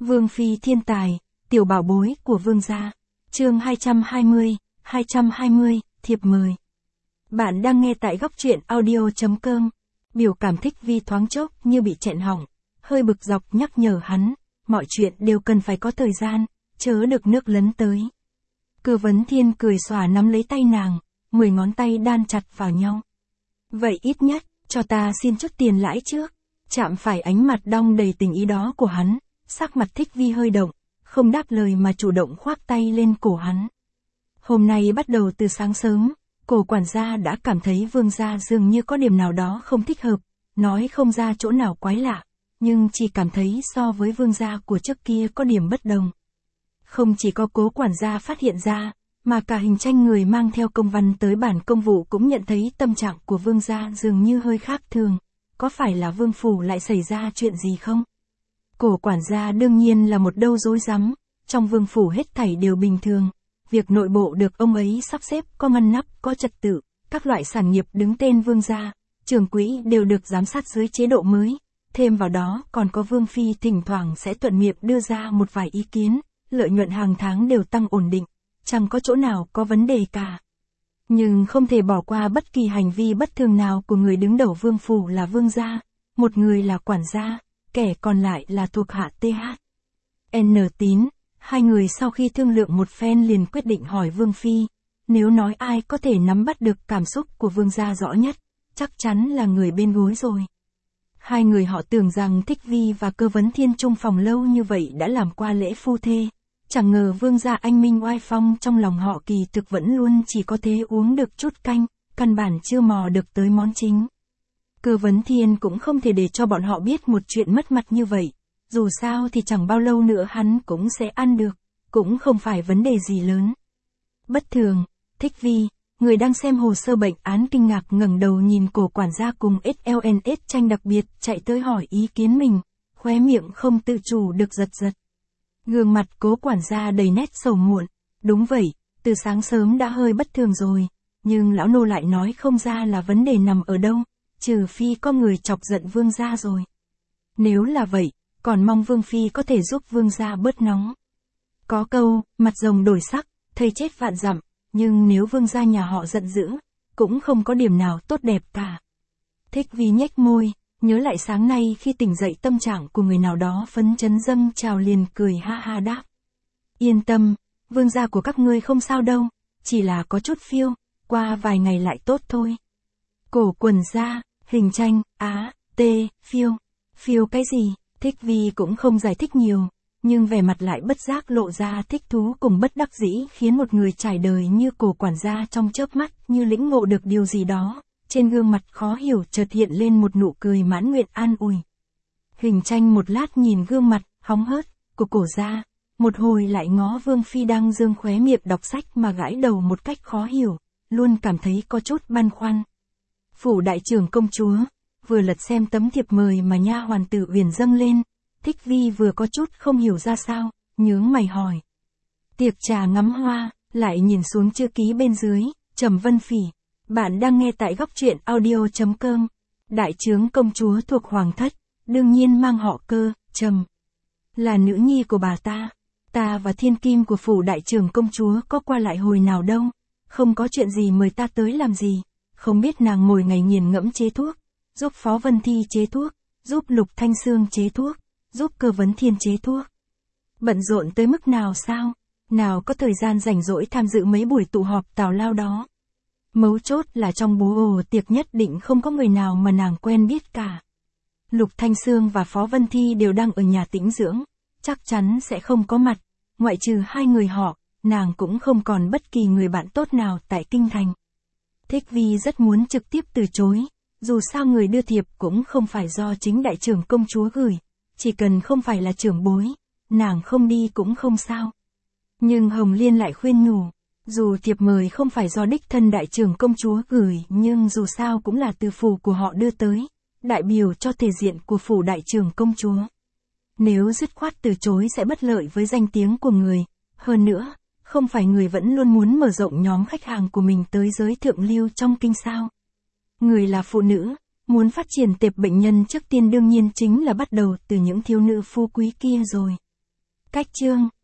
Vương phi thiên tài, tiểu bảo bối của vương gia. Chương 220, thiệp mời. Bạn đang nghe tại góc truyện audio.com. Biểu cảm Thích Vi thoáng chốc như bị chẹn họng, hơi bực dọc nhắc nhở hắn, mọi chuyện đều cần phải có thời gian, chớ được nước lấn tới. Cơ Vấn Thiên cười xòa nắm lấy tay nàng, 10 ngón tay đan chặt vào nhau. Vậy ít nhất, cho ta xin chút tiền lãi trước. Chạm phải ánh mặt đong đầy tình ý đó của hắn, sắc mặt Thích Vi hơi động, không đáp lời mà chủ động khoác tay lên cổ hắn. Hôm nay bắt đầu từ sáng sớm, cổ quản gia đã cảm thấy vương gia dường như có điểm nào đó không thích hợp, nói không ra chỗ nào quái lạ, nhưng chỉ cảm thấy so với vương gia của trước kia có điểm bất đồng. Không chỉ có Cố quản gia phát hiện ra, mà cả Hình Tranh người mang theo công văn tới bản công vụ cũng nhận thấy tâm trạng của vương gia dường như hơi khác thường. Có phải là vương phủ lại xảy ra chuyện gì không? Cổ quản gia đương nhiên là một đâu rối rắm, trong vương phủ hết thảy đều bình thường. Việc nội bộ được ông ấy sắp xếp có ngăn nắp, có trật tự, các loại sản nghiệp đứng tên vương gia, trường quỹ đều được giám sát dưới chế độ mới. Thêm vào đó còn có vương phi thỉnh thoảng sẽ thuận miệng đưa ra một vài ý kiến, lợi nhuận hàng tháng đều tăng ổn định, chẳng có chỗ nào có vấn đề cả. Nhưng không thể bỏ qua bất kỳ hành vi bất thường nào của người đứng đầu vương phủ là vương gia, một người là quản gia, kẻ còn lại là thuộc hạ TH. N Tín, hai người sau khi thương lượng một phen liền quyết định hỏi vương phi, nếu nói ai có thể nắm bắt được cảm xúc của vương gia rõ nhất, chắc chắn là người bên gối rồi. Hai người họ tưởng rằng Thích Vi và Cơ Vấn Thiên chung phòng lâu như vậy đã làm qua lễ phu thê. Chẳng ngờ vương gia anh minh oai phong trong lòng họ kỳ thực vẫn luôn chỉ có thế uống được chút canh, căn bản chưa mò được tới món chính. Cơ Vấn Thiên cũng không thể để cho bọn họ biết một chuyện mất mặt như vậy, dù sao thì chẳng bao lâu nữa hắn cũng sẽ ăn được, cũng không phải vấn đề gì lớn. Bất thường, Thích Vi, người đang xem hồ sơ bệnh án kinh ngạc ngẩng đầu nhìn cổ quản gia cùng SLNS Tranh đặc biệt chạy tới hỏi ý kiến mình, khóe miệng không tự chủ được giật giật. Gương mặt Cố quản gia đầy nét sầu muộn, đúng vậy, từ sáng sớm đã hơi bất thường rồi, nhưng lão nô lại nói không ra là vấn đề nằm ở đâu, trừ phi có người chọc giận vương gia rồi. Nếu là vậy, còn mong vương phi có thể giúp vương gia bớt nóng. Có câu, mặt rồng đổi sắc, thây chết vạn dặm, nhưng nếu vương gia nhà họ giận dữ, cũng không có điểm nào tốt đẹp cả. Thích Vi nhếch môi, nhớ lại sáng nay khi tỉnh dậy tâm trạng của người nào đó phấn chấn dâng trào liền cười ha ha đáp. Yên tâm, vương gia của các ngươi không sao đâu, chỉ là có chút phiêu, qua vài ngày lại tốt thôi. Cổ quần gia, Hình Tranh, phiêu. Phiêu cái gì? Thích Vi cũng không giải thích nhiều, nhưng vẻ mặt lại bất giác lộ ra thích thú cùng bất đắc dĩ khiến một người trải đời như cổ quản gia trong chớp mắt như lĩnh ngộ được điều gì đó. Trên gương mặt khó hiểu chợt hiện lên một nụ cười mãn nguyện an ủi. Hình Tranh một lát nhìn gương mặt, hóng hớt, của cổ gia, một hồi lại ngó vương phi đang dương khóe miệng đọc sách mà gãi đầu một cách khó hiểu, luôn cảm thấy có chút băn khoăn. Phủ đại trưởng công chúa, vừa lật xem tấm thiệp mời mà nha hoàn Tử Uyển dâng lên, Thích Vi vừa có chút không hiểu ra sao, nhướng mày hỏi. Tiệc trà ngắm hoa, lại nhìn xuống chữ ký bên dưới, Trầm Vân Phỉ. Bạn đang nghe tại góc truyện audio.com. Đại trướng công chúa thuộc hoàng thất, đương nhiên mang họ Cơ, Trầm. Là nữ nhi của bà ta. Ta và thiên kim của phủ đại trưởng công chúa có qua lại hồi nào đâu. Không có chuyện gì mời ta tới làm gì. Không biết nàng ngồi ngày nghiền ngẫm chế thuốc, giúp Phó Vân Thi chế thuốc, giúp Lục Thanh Sương chế thuốc, giúp Cơ Vấn Thiên chế thuốc. Bận rộn tới mức nào sao? Nào có thời gian rảnh rỗi tham dự mấy buổi tụ họp tào lao đó. Mấu chốt là trong bố tiệc nhất định không có người nào mà nàng quen biết cả. Lục Thanh Sương và Phó Vân Thi đều đang ở nhà tĩnh dưỡng, chắc chắn sẽ không có mặt, ngoại trừ hai người họ, nàng cũng không còn bất kỳ người bạn tốt nào tại kinh thành. Thích Vi rất muốn trực tiếp từ chối, dù sao người đưa thiệp cũng không phải do chính đại trưởng công chúa gửi, chỉ cần không phải là trưởng bối, nàng không đi cũng không sao. Nhưng Hồng Liên lại khuyên nhủ. Dù thiệp mời không phải do đích thân đại trưởng công chúa gửi nhưng dù sao cũng là từ phủ của họ đưa tới, đại biểu cho thể diện của phủ đại trưởng công chúa. Nếu dứt khoát từ chối sẽ bất lợi với danh tiếng của người, hơn nữa, không phải người vẫn luôn muốn mở rộng nhóm khách hàng của mình tới giới thượng lưu trong kinh sao. Người là phụ nữ, muốn phát triển tệp bệnh nhân trước tiên đương nhiên chính là bắt đầu từ những thiếu nữ phú quý kia rồi. Cách chương